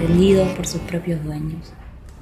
desatendidos por sus propios dueños.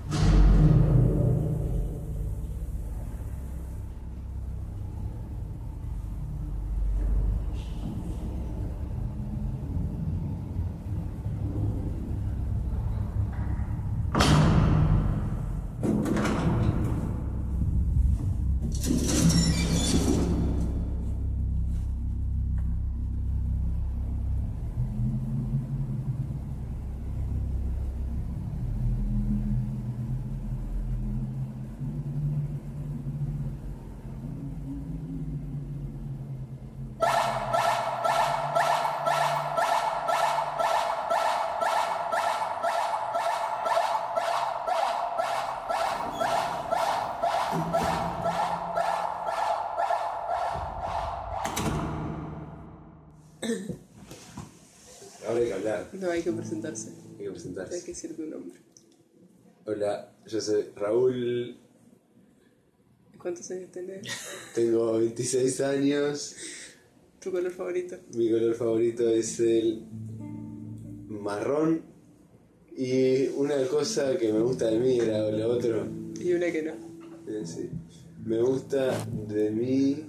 Ahora hay que hablar. No, hay que presentarse. Hay que presentarse. Hay que decir tu nombre. Hola, yo soy Raúl. ¿Cuántos años tenés? Tengo 26 años. ¿Tu color favorito? Mi color favorito es el marrón. Y una cosa que me gusta de mí era lo otro. Y una que no. Sí. Me gusta de mí.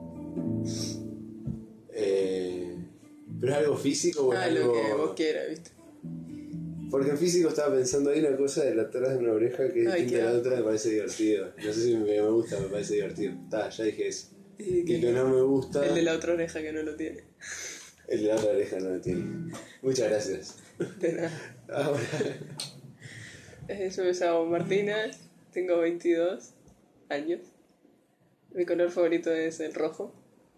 ¿Pero es algo físico o es algo...? Lo que vos quieras, ¿viste? Porque en físico estaba pensando, hay una cosa de atrás de una oreja que es distinta a la otra, me parece divertido. No sé si me gusta, me parece divertido. Ya dije eso. Y que no me gusta... El de la otra oreja que no lo tiene. El de la otra oreja no lo tiene. Muchas gracias. De nada. Ahora... Yo me llamo Martina, tengo 22 años. Mi color favorito es el rojo.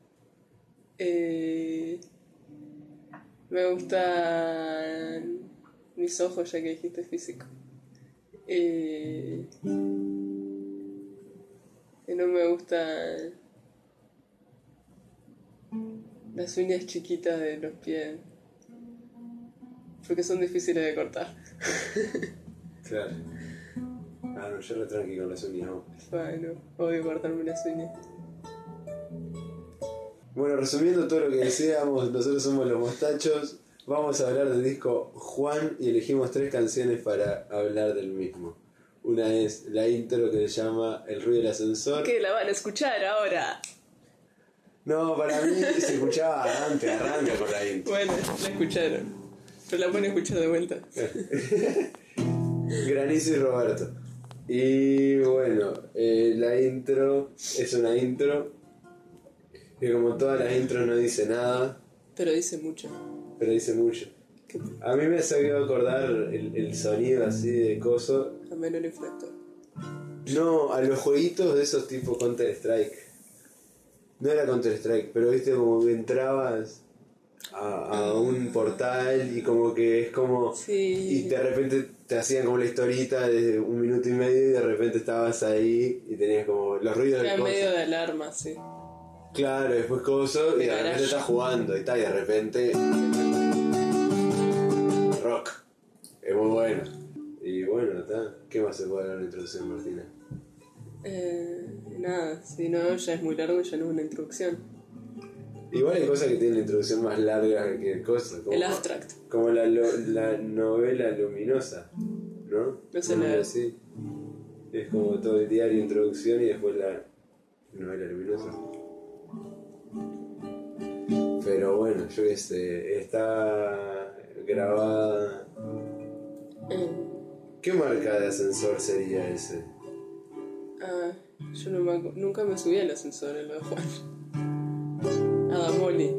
Me gustan mis ojos, ya que dijiste físico. Y no me gustan las uñas chiquitas de los pies, porque son difíciles de cortar. Claro. No, yo re tranqui con las uñas, ¿no? Bueno, odio cortarme las uñas. Bueno, resumiendo todo lo que decíamos, nosotros somos los Mostachos. Vamos a hablar del disco Juan y elegimos 3 canciones para hablar del mismo. Una es la intro que se llama El ruido del ascensor. ¿Qué la van a escuchar ahora? No, para mí se escuchaba arranca con la intro. Bueno, la escucharon. Pero la pueden escuchar de vuelta. Granizo y Roberto. Y bueno, la intro es una intro que como todas las intros no dice nada. Pero dice mucho. Pero dice mucho. A mí me ha sabido acordar el sonido así de coso. A menor infractor. No, a los jueguitos de esos tipo Counter-Strike. No era Counter-Strike, pero viste como que entrabas a un portal y como que es como... Sí. Y de repente te hacían como la historita de 1 minuto y medio y de repente estabas ahí y tenías como los ruidos Era del coso. medio de alarma, sí. Claro, después coso y de repente estás jugando y tal, y de repente... rock. Es muy bueno. Y bueno, está. ¿Qué más se puede hablar de la introducción, Martina? Nada, si no ya es muy largo y ya no es una introducción. Igual hay cosas que tienen la introducción más larga que cosas. Como, el abstract. Como la novela luminosa, ¿no? No sé nada. Sí. Es como todo el diario introducción y después la novela luminosa. Pero bueno, yo qué sé, está grabada... ¿Qué marca de ascensor sería ese? Yo nunca me subí al ascensor en lo de Juan. Adamoli.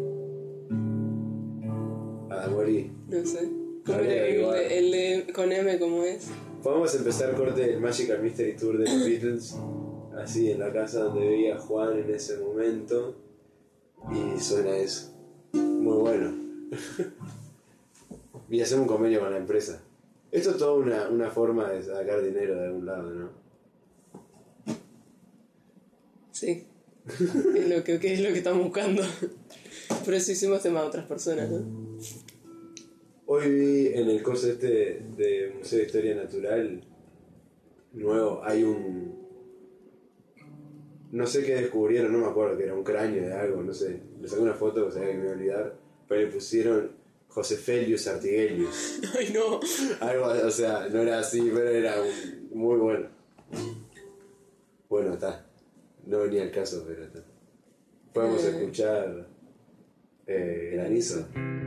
Adamoli. No sé. ¿Cómo era el de con M cómo es? Podemos empezar corte del Magical Mystery Tour de los Beatles, así en la casa donde vivía Juan en ese momento, y suena eso. Muy bueno. Y hacemos un convenio con la empresa. Esto es toda una forma de sacar dinero de algún lado, ¿no? Sí. es lo que estamos buscando. Por eso hicimos tema a otras personas, ¿no? Hoy vi en el curso de Museo de Historia Natural nuevo, hay un... No sé qué descubrieron, no me acuerdo, que era un cráneo de algo, no sé. Le saqué una foto, o sea, que me voy a olvidar, pero le pusieron Josefelius Artigelius. Ay, no. Algo, o sea, no era así, pero era muy bueno. Bueno, está. No venía el caso, pero está. Podemos escuchar Granizo.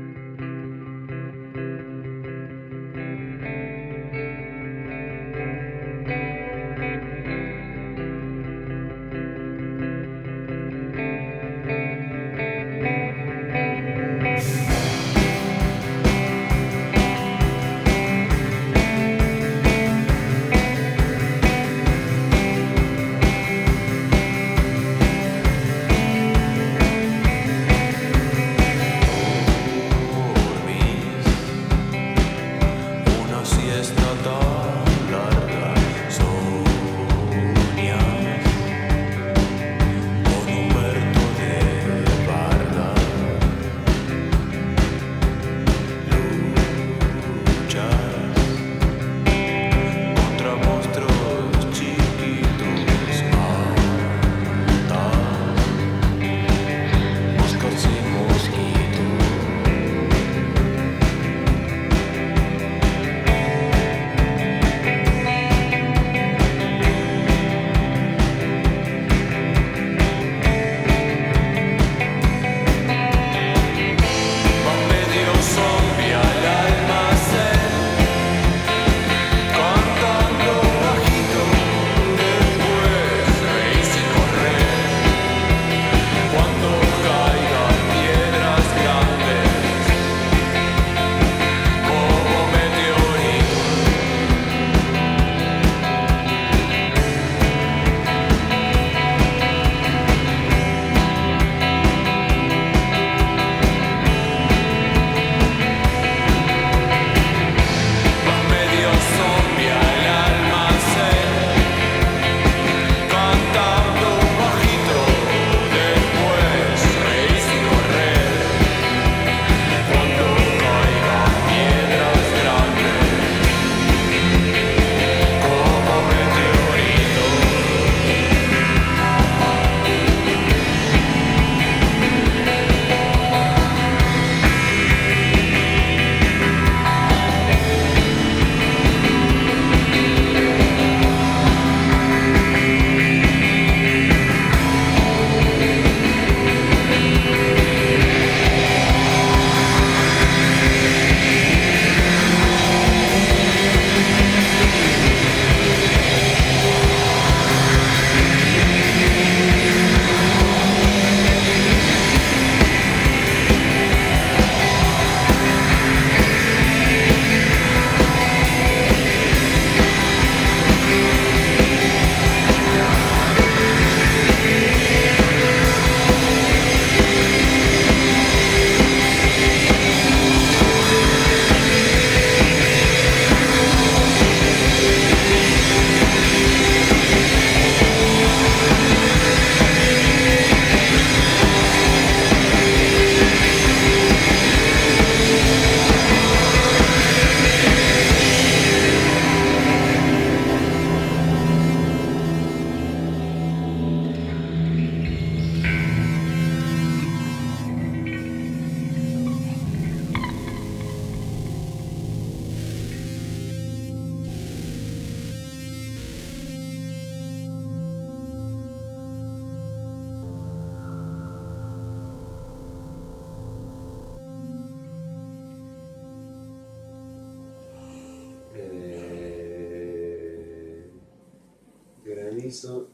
Granizo.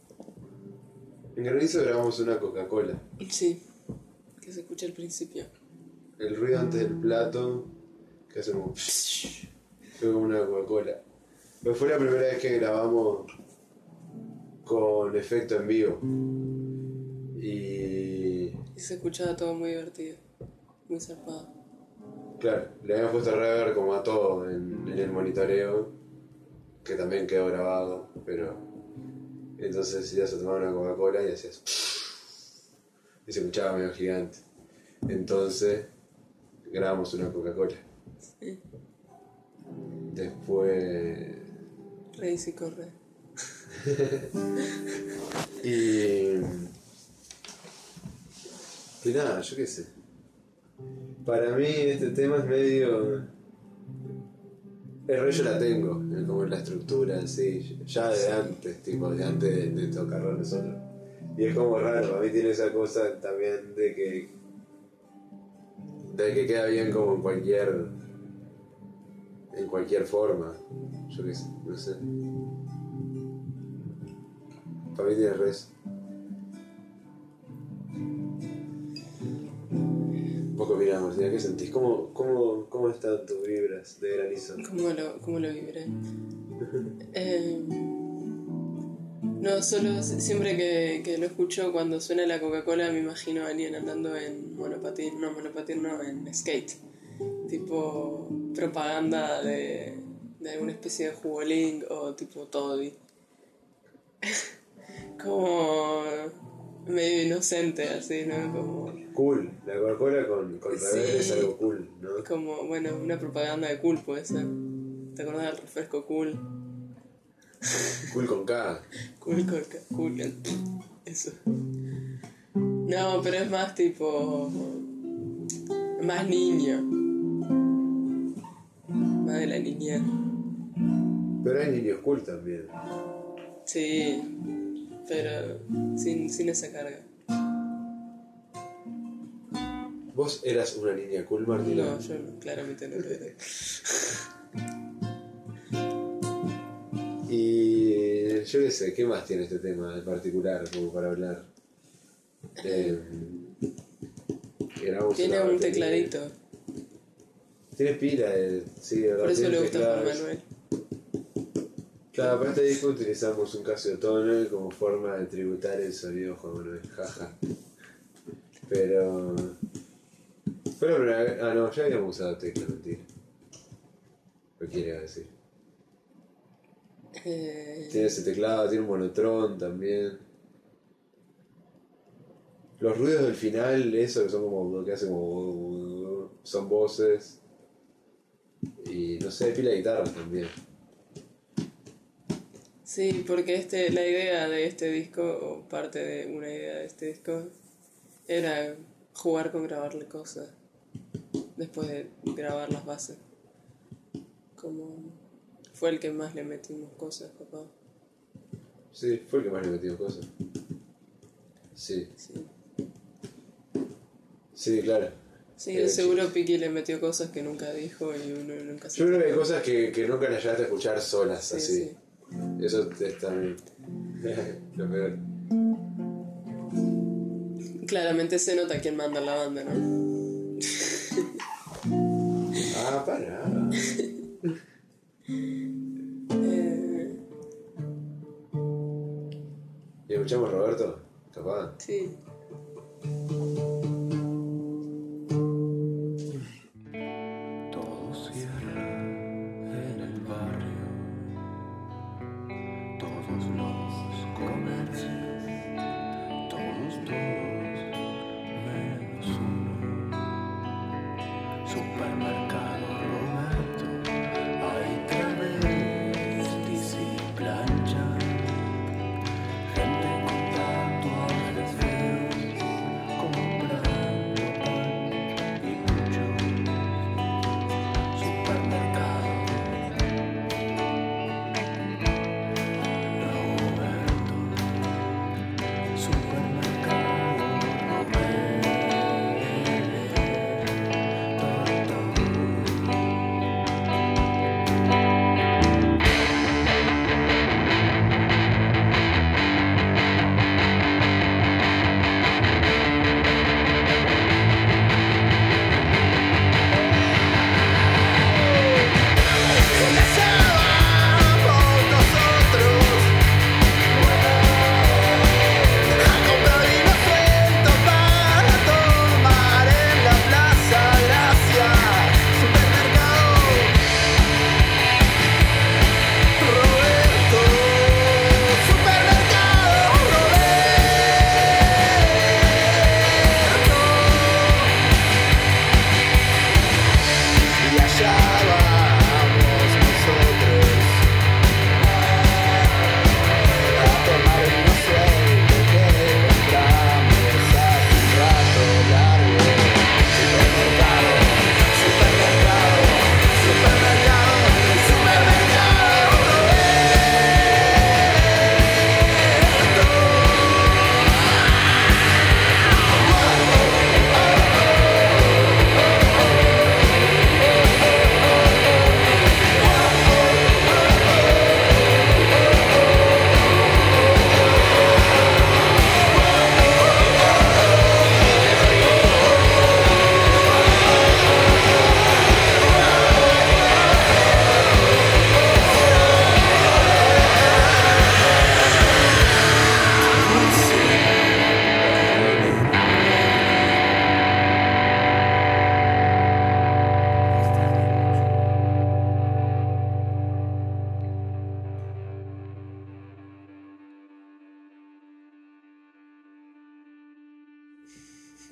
En Granizo grabamos una Coca-Cola. Sí, que se escucha al principio. El ruido antes del plato, que hace como... fue como una Coca-Cola. Pero fue la primera vez que grabamos con efecto en vivo. Y se escuchaba todo muy divertido, muy zarpado. claro, le habíamos puesto reverb como a todo en el monitoreo, que también quedó grabado, pero entonces ibas a tomar una Coca-Cola y hacías y se escuchaba medio gigante. Entonces grabamos una Coca-Cola. Sí. Después Reís y corre. y nada, yo qué sé. Para mí este tema es medio... El rey yo la tengo, como en la estructura en sí, ya de antes, tipo, de antes de tocarlo nosotros. Y es como raro, a mí tiene esa cosa también de que queda bien como en cualquier forma. Yo qué sé, no sé. Para mí tiene res. ¿Vos qué opinás, Martina? ¿Qué sentís? ¿Cómo están tus vibras de granizo? ¿Cómo lo vibré? No, solo siempre que lo escucho cuando suena la Coca-Cola me imagino a alguien andando en monopatín, no, en skate. Tipo propaganda de alguna especie de jugolín o tipo Toddy. Como medio inocente así, ¿no? Como... Cool, la Coca-Cola con rebelde es algo cool, ¿no? Como, bueno, una propaganda de Cool puede ser. ¿Te acordás del refresco Cool? Cool con K. Cool. Eso. No, pero es más tipo... Más niño. Más de la niñez. Pero hay niños cool también. Sí, pero sin esa carga. ¿Vos eras una niña cool, Martina? No, yo claramente no lo era. Y yo qué sé, ¿qué más tiene este tema en particular como para hablar? Tiene un tecladito. Tiene pila, sí, de verdad. Por eso tiene le gusta teclados. Juan Manuel. Claro, para este disco utilizamos un Casio Tonal como forma de tributar el sonido Juan Manuel, jaja. Pero no, ya habíamos usado tecla, mentira. ¿Qué quiere decir? Tiene ese teclado, tiene un monotron también. Los ruidos del final, eso que son como lo que hacen como son voces. Y no sé, pila de guitarras también. Sí, porque la idea de este disco, o parte de una idea de este disco, era jugar con grabarle cosas después de grabar las bases. Como fue el que más le metimos cosas, papá. Sí, fue el que más le metió cosas. Sí. Sí, claro. Sí, de seguro Piki le metió cosas que nunca dijo y uno nunca se... Yo creo que hay cosas que nunca las llegaste a escuchar solas, Sí, así. sí. Eso está bien. Lo peor. Claramente se nota quién manda en la banda, ¿no? Ah, pará. ¿Y escuchamos Roberto? Capaz. Sí. Todo cierra en el barrio, todos los comercios, todos menos uno. Supermercado Roberto, hay travestis y plancha, gente con tatuajes feos, comprando pan y mucho. Supermercado Roberto, supermercado Roberto.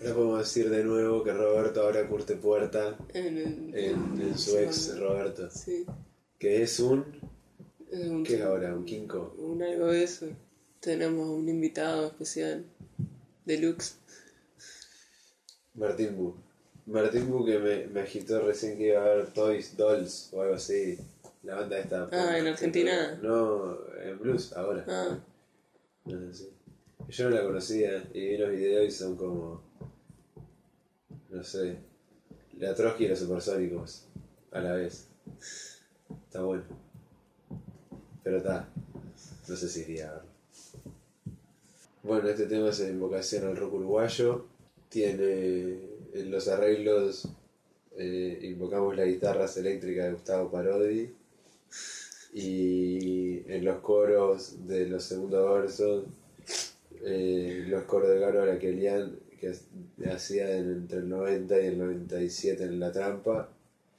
Ya podemos decir de nuevo que Roberto ahora curte puerta en su ex Roberto. Sí. Que es un... Es un, ¿Qué es ahora? ¿Un Kinko? un algo de eso. Tenemos un invitado especial. Deluxe. Martín Bu. Martín Bu que me agitó recién que iba a ver Toys Dolls o algo así. La banda esta. Ah, ¿en Argentina? No, en Blues, ahora. Ah, No sé. Yo no la conocía y vi los videos y son como... No sé. La Trotsky y los Supersónicos a la vez. Está bueno. Pero está. No sé si iría a verlo. Bueno, este tema es en invocación al rock uruguayo. Tiene en los arreglos invocamos las guitarras eléctricas de Gustavo Parodi. Y en los coros de los segundos versos, los coros de Garo Araquelian, que hacía entre el 90 y el 97 en La Trampa.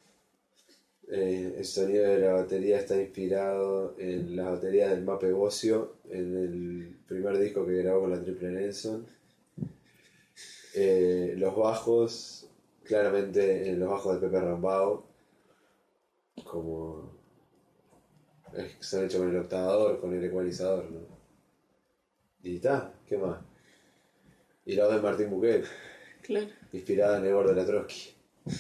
El sonido de la batería está inspirado en las baterías del Mape Bocio, en el primer disco que grabó con la Triple Nelson. Los bajos, claramente en los bajos de Pepe Rambao, como se han hecho con el octavador, con el ecualizador, ¿no? Y está, ¿qué más? Y la voz de Martín Buquet, claro. inspirada en el gordo de la Trotsky.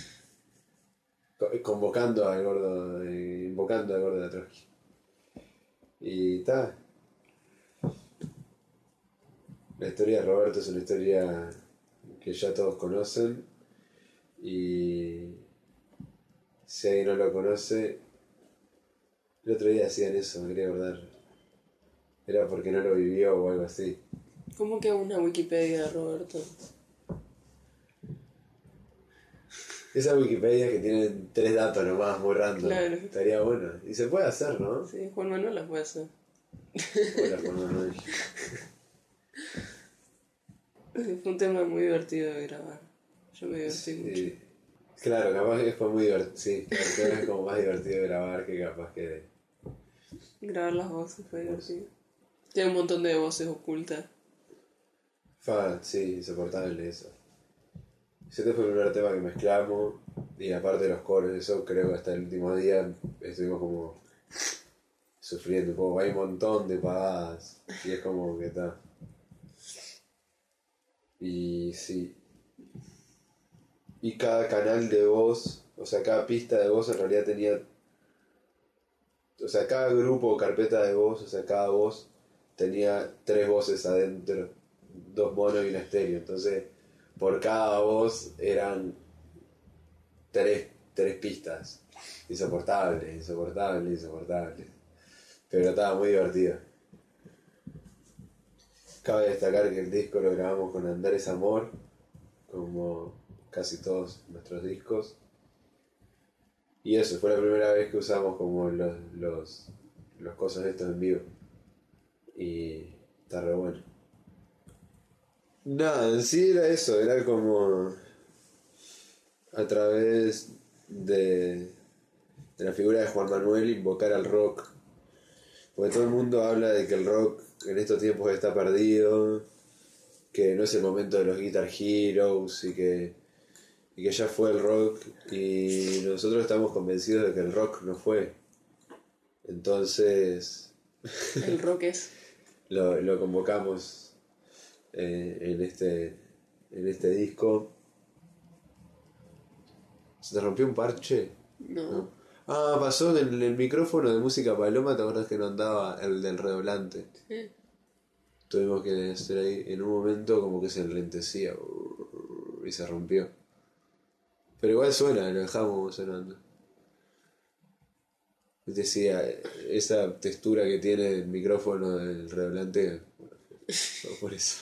Invocando al gordo de la Trotsky. Y está. La historia de Roberto es una historia que ya todos conocen. Y si alguien no lo conoce, el otro día hacían eso, me quería acordar. Era porque no lo vivió o algo así. ¿Cómo que una Wikipedia de Roberto? Esa Wikipedia que tiene 3 datos nomás, muy random. Claro. Estaría bueno. Y se puede hacer, ¿no? Sí, Juan Manuel las puede hacer. Hola, Juan Manuel. Fue un tema muy divertido de grabar. Yo me divertí mucho. Sí. Claro, capaz que fue muy divertido. Sí, claro, que es como más divertido de grabar que capaz que de... Grabar las voces fue divertido. Tiene un montón de voces ocultas. Sí, insoportable eso. Este fue el primer tema que mezclamos y aparte de los coros, eso creo que hasta el último día estuvimos como sufriendo un poco. Hay un montón de pagadas y es como que está. Y sí. Y cada canal de voz, o sea, cada pista de voz en realidad tenía... O sea, cada grupo o carpeta de voz, o sea, cada voz tenía 3 voces adentro, 2 monos y una estéreo. Entonces, por cada voz eran 3 pistas. Insoportable. Pero estaba muy divertido. Cabe destacar que el disco lo grabamos con Andrés Amor, como casi todos nuestros discos. Y eso, fue la primera vez que usamos como los cosas estos en vivo. Y está re bueno. Nada, en sí era eso, era como a través de la figura de Juan Manuel invocar al rock. Porque todo el mundo habla de que el rock en estos tiempos está perdido, que no es el momento de los Guitar Heroes y que ya fue el rock, y nosotros estamos convencidos de que el rock no fue. Entonces El rock es. lo convocamos en este disco. ¿Se te rompió un parche? No. Ah, pasó en el micrófono de música Paloma, ¿te acordás que no andaba el del redoblante? Sí. Tuvimos que hacer ahí, en un momento como que se enlentecía y se rompió. Pero igual suena, lo dejamos sonando. Decía, esa textura que tiene el micrófono del redoblante, bueno, por eso.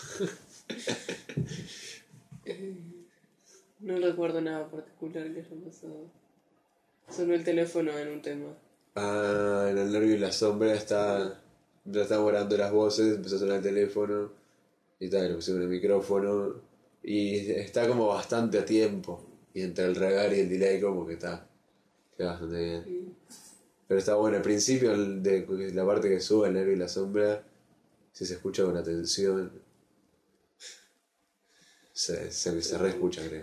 No recuerdo nada particular que haya pasado. Sonó el teléfono en un tema. Ah, en el nervio y la sombra está... Ya estamos grabando las voces, empezó a sonar el teléfono y tal, le pusimos el micrófono y está como bastante a tiempo. Y entre el regar y el delay como que está bastante bien. Sí. Pero está bueno, al principio de la parte que sube el nervio y la sombra, si se escucha con atención, Se reescucha, creo.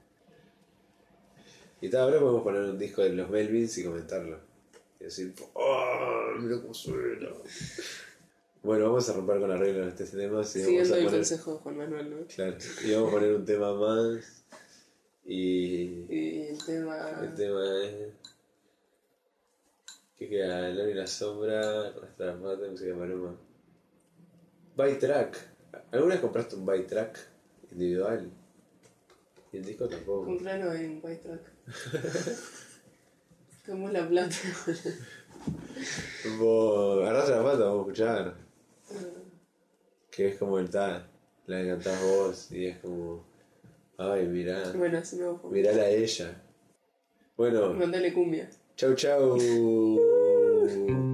Y ahora podemos poner un disco de los Melvins y comentarlo. Y decir, ¡oh! Mira cómo suena. Bueno, vamos a romper con la regla en este tema. Siguiendo el consejo de Juan Manuel, ¿no? Claro. Y vamos a poner un tema más. Y el tema... El tema es. ¿Qué queda? El oro y la sombra. Hasta las matas, música de Maluma. By track. ¿Alguna vez compraste un by track individual? Y el disco tampoco. Compralo en White Track. Como la plata. Vos agarraste la pata, vamos a escuchar. Que es como el tal. La que cantás vos y es como. Ay, mirá. Bueno, así me bajo. Mirala a ella. Bueno. Mandale cumbia. Chau, chau.